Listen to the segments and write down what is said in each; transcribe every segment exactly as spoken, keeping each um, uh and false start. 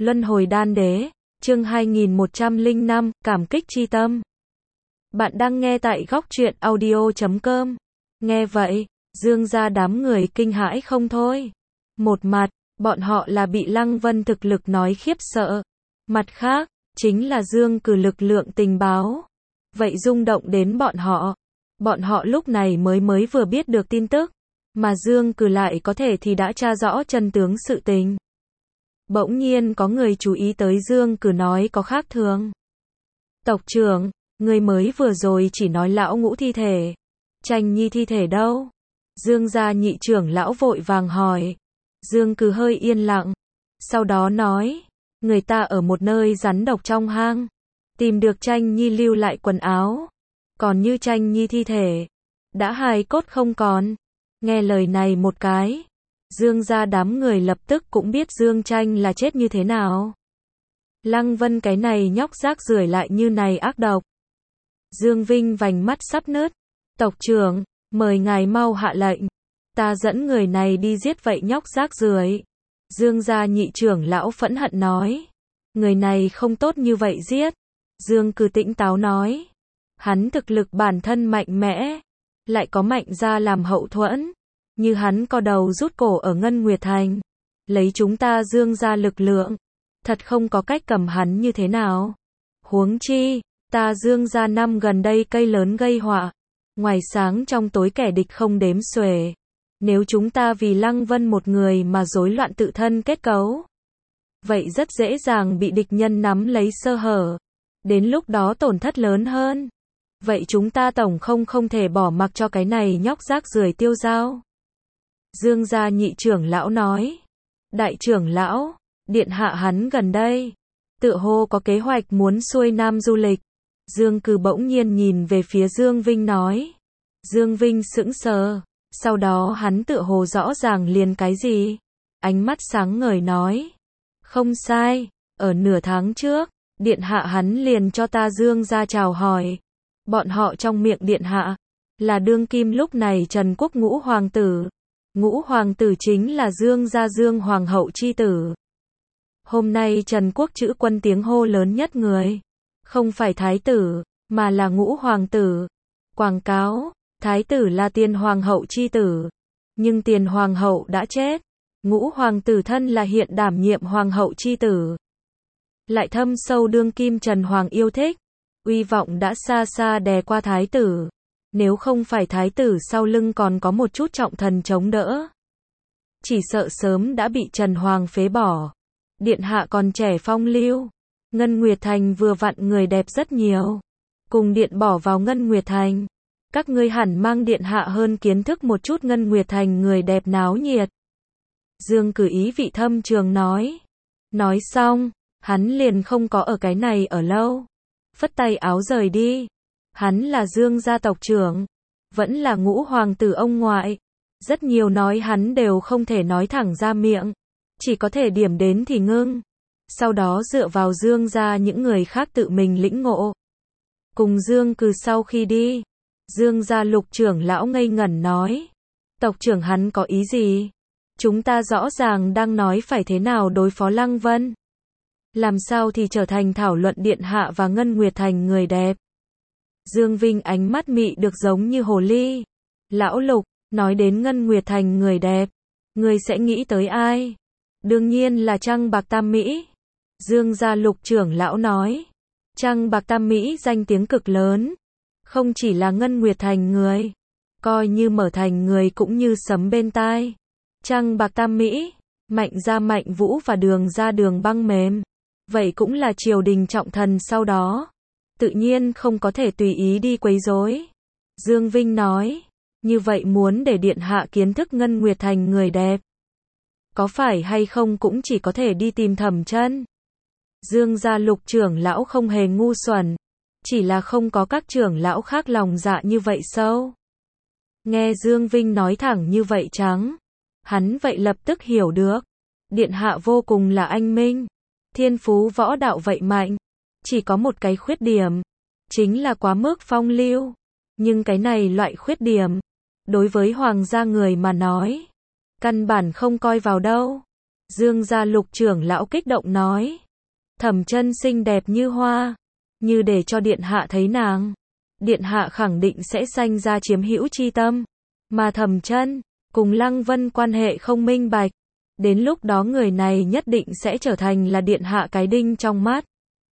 Luân hồi đan đế, chương hai nghìn một trăm lẻ năm, cảm kích chi tâm. Bạn đang nghe tại góc truyện audio chấm com. Nghe vậy, Dương gia đám người kinh hãi không thôi. Một mặt, bọn họ là bị Lăng Vân thực lực nói khiếp sợ. Mặt khác, chính là Dương cử lực lượng tình báo. Vậy rung động đến bọn họ. Bọn họ lúc này mới mới vừa biết được tin tức. Mà Dương cử lại có thể thì đã tra rõ chân tướng sự tình. Bỗng nhiên có người chú ý tới Dương cử nói có khác thường. Tộc trưởng, người mới vừa rồi chỉ nói lão ngũ thi thể. Tranh nhi thi thể đâu? Dương gia nhị trưởng lão vội vàng hỏi. Dương cử hơi yên lặng. Sau đó nói, người ta ở một nơi rắn độc trong hang. Tìm được Tranh nhi lưu lại quần áo. Còn như Tranh nhi thi thể, đã hài cốt không còn. Nghe lời này một cái, Dương gia đám người lập tức cũng biết Dương Tranh là chết như thế nào. Lăng Vân cái này nhóc rác rưởi lại như này ác độc. Dương Vinh vành mắt sắp nứt. Tộc trưởng, mời ngài mau hạ lệnh. Ta dẫn người này đi giết vậy nhóc rác rưởi. Dương gia nhị trưởng lão phẫn hận nói. Người này không tốt như vậy giết. Dương cử tĩnh táo nói. Hắn thực lực bản thân mạnh mẽ, lại có Mạnh gia làm hậu thuẫn. Như hắn co đầu rút cổ ở Ngân Nguyệt Thành, lấy chúng ta Dương gia lực lượng, thật không có cách cầm hắn như thế nào. Huống chi, ta Dương gia năm gần đây cây lớn gây họa, ngoài sáng trong tối kẻ địch không đếm xuể. Nếu chúng ta vì Lăng Vân một người mà rối loạn tự thân kết cấu, vậy rất dễ dàng bị địch nhân nắm lấy sơ hở, đến lúc đó tổn thất lớn hơn. Vậy chúng ta tổng không không thể bỏ mặc cho cái này nhóc rác rưởi tiêu dao. Dương gia nhị trưởng lão nói. Đại trưởng lão, điện hạ hắn gần đây tựa hồ có kế hoạch muốn xuôi nam du lịch. Dương cử bỗng nhiên nhìn về phía Dương Vinh nói. Dương Vinh sững sờ, sau đó hắn tựa hồ rõ ràng liền cái gì. Ánh mắt sáng ngời nói. Không sai, ở nửa tháng trước, điện hạ hắn liền cho ta Dương gia chào hỏi. Bọn họ trong miệng điện hạ, là đương kim lúc này Trần Quốc ngũ hoàng tử. Ngũ hoàng tử chính là Dương gia Dương hoàng hậu chi tử. Hôm nay Trần Quốc chữ quân tiếng hô lớn nhất người, không phải thái tử, mà là ngũ hoàng tử. Quảng cáo, thái tử là tiền hoàng hậu chi tử. Nhưng tiền hoàng hậu đã chết. Ngũ hoàng tử thân là hiện đảm nhiệm hoàng hậu chi tử. Lại thâm sâu đương kim Trần Hoàng yêu thích. Uy vọng đã xa xa đè qua thái tử. Nếu không phải thái tử sau lưng còn có một chút trọng thần chống đỡ, chỉ sợ sớm đã bị Trần Hoàng phế bỏ. Điện hạ còn trẻ phong lưu. Ngân Nguyệt Thành vừa vặn người đẹp rất nhiều. Cùng điện bỏ vào Ngân Nguyệt Thành. Các ngươi hẳn mang điện hạ hơn kiến thức một chút Ngân Nguyệt Thành người đẹp náo nhiệt. Dương cử ý vị thâm trường nói. Nói xong, hắn liền không có ở cái này ở lâu. Phất tay áo rời đi. Hắn là Dương gia tộc trưởng, vẫn là ngũ hoàng tử ông ngoại. Rất nhiều nói hắn đều không thể nói thẳng ra miệng, chỉ có thể điểm đến thì ngưng. Sau đó dựa vào Dương gia những người khác tự mình lĩnh ngộ. Cùng Dương cử sau khi đi, Dương gia lục trưởng lão ngây ngẩn nói. Tộc trưởng hắn có ý gì? Chúng ta rõ ràng đang nói phải thế nào đối phó Lăng Vân. Làm sao thì trở thành thảo luận điện hạ và Ngân Nguyệt Thành người đẹp. Dương Vinh ánh mắt mị được giống như hồ ly. Lão Lục, nói đến Ngân Nguyệt Thành người đẹp, người sẽ nghĩ tới ai? Đương nhiên là Trăng Bạc Tam Mỹ. Dương gia lục trưởng lão nói. Trăng Bạc Tam Mỹ danh tiếng cực lớn. Không chỉ là Ngân Nguyệt Thành người, coi như Mở Thành người cũng như sấm bên tai. Trăng Bạc Tam Mỹ, Mạnh gia Mạnh Vũ và Đường gia Đường Băng Mềm. Vậy cũng là triều đình trọng thần sau đó. Tự nhiên không có thể tùy ý đi quấy rối. Dương Vinh nói, như vậy muốn để điện hạ kiến thức Ngân Nguyệt Thành người đẹp, có phải hay không cũng chỉ có thể đi tìm Thẩm Chân. Dương gia lục trưởng lão không hề ngu xuẩn, chỉ là không có các trưởng lão khác lòng dạ như vậy sâu. Nghe Dương Vinh nói thẳng như vậy trắng, hắn vậy lập tức hiểu được. Điện hạ vô cùng là anh minh, thiên phú võ đạo vậy mạnh. Chỉ có một cái khuyết điểm, chính là quá mức phong lưu. Nhưng cái này loại khuyết điểm, đối với hoàng gia người mà nói, căn bản không coi vào đâu. Dương gia Lục trưởng lão kích động nói. Thẩm Chân xinh đẹp như hoa, như để cho điện hạ thấy nàng, điện hạ khẳng định sẽ sanh ra chiếm hữu chi tâm, mà Thẩm Chân cùng Lăng Vân quan hệ không minh bạch, đến lúc đó người này nhất định sẽ trở thành là điện hạ cái đinh trong mắt,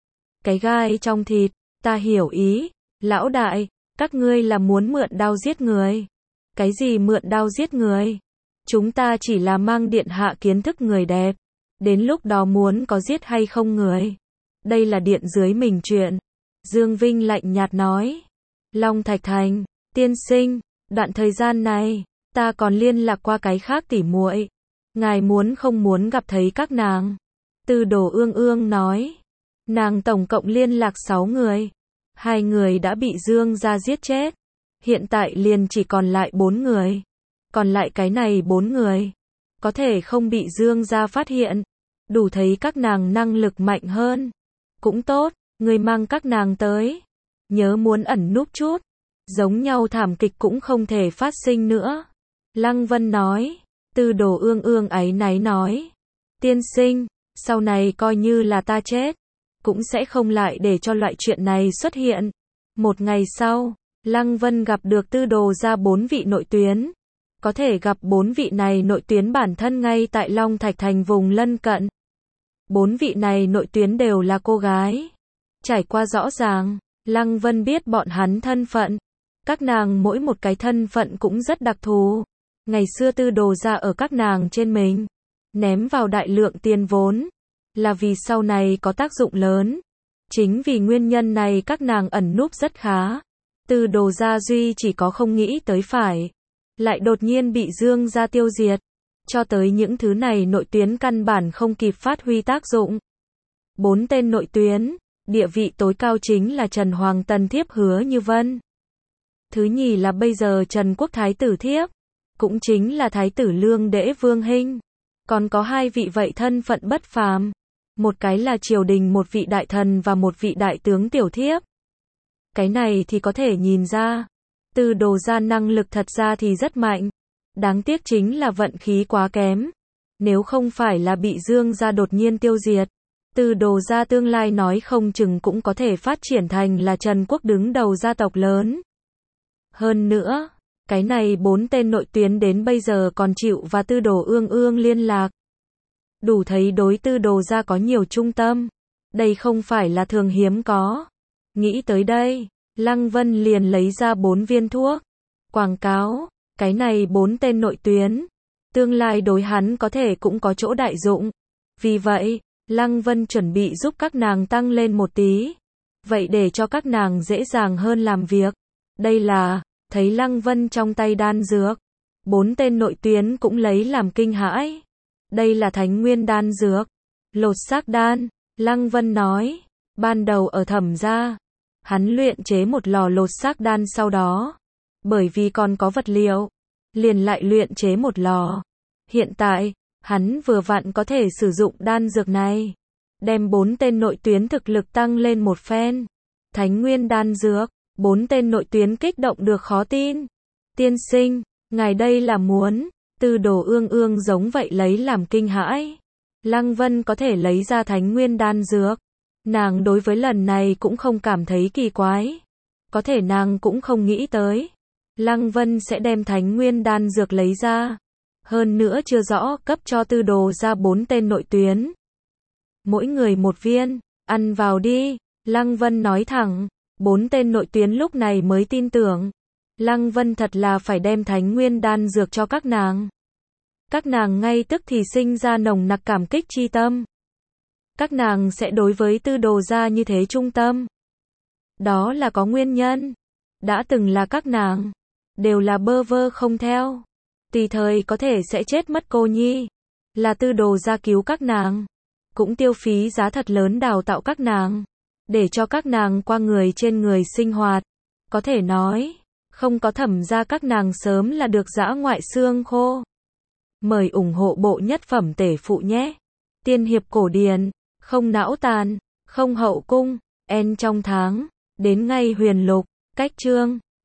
cái gai trong thịt. Ta hiểu ý, lão đại, các ngươi là muốn mượn đao giết người. Cái gì mượn đao giết người? Chúng ta chỉ là mang điện hạ kiến thức người đẹp, đến lúc đó muốn có giết hay không người, đây là điện dưới mình chuyện. Dương Vinh lạnh nhạt nói. Long Thạch Thành, tiên sinh, đoạn thời gian này, ta còn liên lạc qua cái khác tỉ muội, ngài muốn không muốn gặp thấy các nàng? Tư Đồ Ương Ương nói. Nàng tổng cộng liên lạc sáu người, hai người đã bị Dương gia giết chết, hiện tại liền chỉ còn lại bốn người, còn lại cái này bốn người, có thể không bị Dương gia phát hiện, đủ thấy các nàng năng lực mạnh hơn. Cũng tốt, người mang các nàng tới, nhớ muốn ẩn núp chút, giống nhau thảm kịch cũng không thể phát sinh nữa. Lăng Vân nói. Tư Đồ Ương Ương áy náy nói. Tiên sinh, sau này coi như là ta chết, cũng sẽ không lại để cho loại chuyện này xuất hiện. Một ngày sau, Lăng Vân gặp được Tư Đồ gia bốn vị nội tuyến. Có thể gặp bốn vị này nội tuyến bản thân ngay tại Long Thạch Thành vùng lân cận. Bốn vị này nội tuyến đều là cô gái. Trải qua rõ ràng, Lăng Vân biết bọn hắn thân phận. Các nàng mỗi một cái thân phận cũng rất đặc thù. Ngày xưa Tư Đồ gia ở các nàng trên mình, ném vào đại lượng tiền vốn, là vì sau này có tác dụng lớn. Chính vì nguyên nhân này các nàng ẩn núp rất khá. Tư Đồ gia duy chỉ có không nghĩ tới phải, lại đột nhiên bị Dương gia tiêu diệt. Cho tới những thứ này nội tuyến căn bản không kịp phát huy tác dụng. Bốn tên nội tuyến, địa vị tối cao chính là Trần Hoàng Tần thiếp Hứa Như Vân. Thứ nhì là bây giờ Trần Quốc Thái tử thiếp, cũng chính là Thái tử Lương Đễ Vương Hinh. Còn có hai vị vậy thân phận bất phàm. Một cái là triều đình một vị đại thần và một vị đại tướng tiểu thiếp. Cái này thì có thể nhìn ra, Tư Đồ gia năng lực thật ra thì rất mạnh. Đáng tiếc chính là vận khí quá kém. Nếu không phải là bị Dương gia đột nhiên tiêu diệt, Tư Đồ gia tương lai nói không chừng cũng có thể phát triển thành là Trần Quốc đứng đầu gia tộc lớn. Hơn nữa, cái này bốn tên nội tuyến đến bây giờ còn chịu và Tư Đồ Ương Ương liên lạc. Đủ thấy đối Tư Đồ gia có nhiều trung tâm. Đây không phải là thường hiếm có. Nghĩ tới đây, Lăng Vân liền lấy ra bốn viên thuốc. Quảng cáo, cái này bốn tên nội tuyến. Tương lai đối hắn có thể cũng có chỗ đại dụng. Vì vậy, Lăng Vân chuẩn bị giúp các nàng tăng lên một tí. Vậy để cho các nàng dễ dàng hơn làm việc. Đây là, thấy Lăng Vân trong tay đan dược. Bốn tên nội tuyến cũng lấy làm kinh hãi. Đây là Thánh Nguyên đan dược. Lột xác đan, Lăng Vân nói. Ban đầu ở Thẩm gia, hắn luyện chế một lò lột xác đan sau đó. Bởi vì còn có vật liệu, liền lại luyện chế một lò. Hiện tại, hắn vừa vặn có thể sử dụng đan dược này. Đem bốn tên nội tuyến thực lực tăng lên một phen. Thánh Nguyên đan dược, bốn tên nội tuyến kích động được khó tin. Tiên sinh, ngài đây là muốn, Tư Đồ Ương Ương giống vậy lấy làm kinh hãi. Lăng Vân có thể lấy ra Thánh Nguyên đan dược. Nàng đối với lần này cũng không cảm thấy kỳ quái. Có thể nàng cũng không nghĩ tới. Lăng Vân sẽ đem Thánh Nguyên đan dược lấy ra. Hơn nữa chưa rõ cấp cho Tư Đồ ra bốn tên nội tuyến. Mỗi người một viên, ăn vào đi. Lăng Vân nói thẳng. Bốn tên nội tuyến lúc này mới tin tưởng. Lăng Vân thật là phải đem Thánh Nguyên đan dược cho các nàng. Các nàng ngay tức thì sinh ra nồng nặc cảm kích chi tâm. Các nàng sẽ đối với Tư Đồ gia như thế trung tâm. Đó là có nguyên nhân. Đã từng là các nàng, đều là bơ vơ không theo. Tùy thời có thể sẽ chết mất cô nhi. Là Tư Đồ gia cứu các nàng. Cũng tiêu phí giá thật lớn đào tạo các nàng. Để cho các nàng qua người trên người sinh hoạt. Có thể nói, không có Thẩm gia các nàng sớm là được dã ngoại xương khô. Mời ủng hộ bộ nhất phẩm tể phụ nhé. Tiên hiệp cổ điển, không não tàn, không hậu cung, en trong tháng, đến ngay huyền lục, cách chương.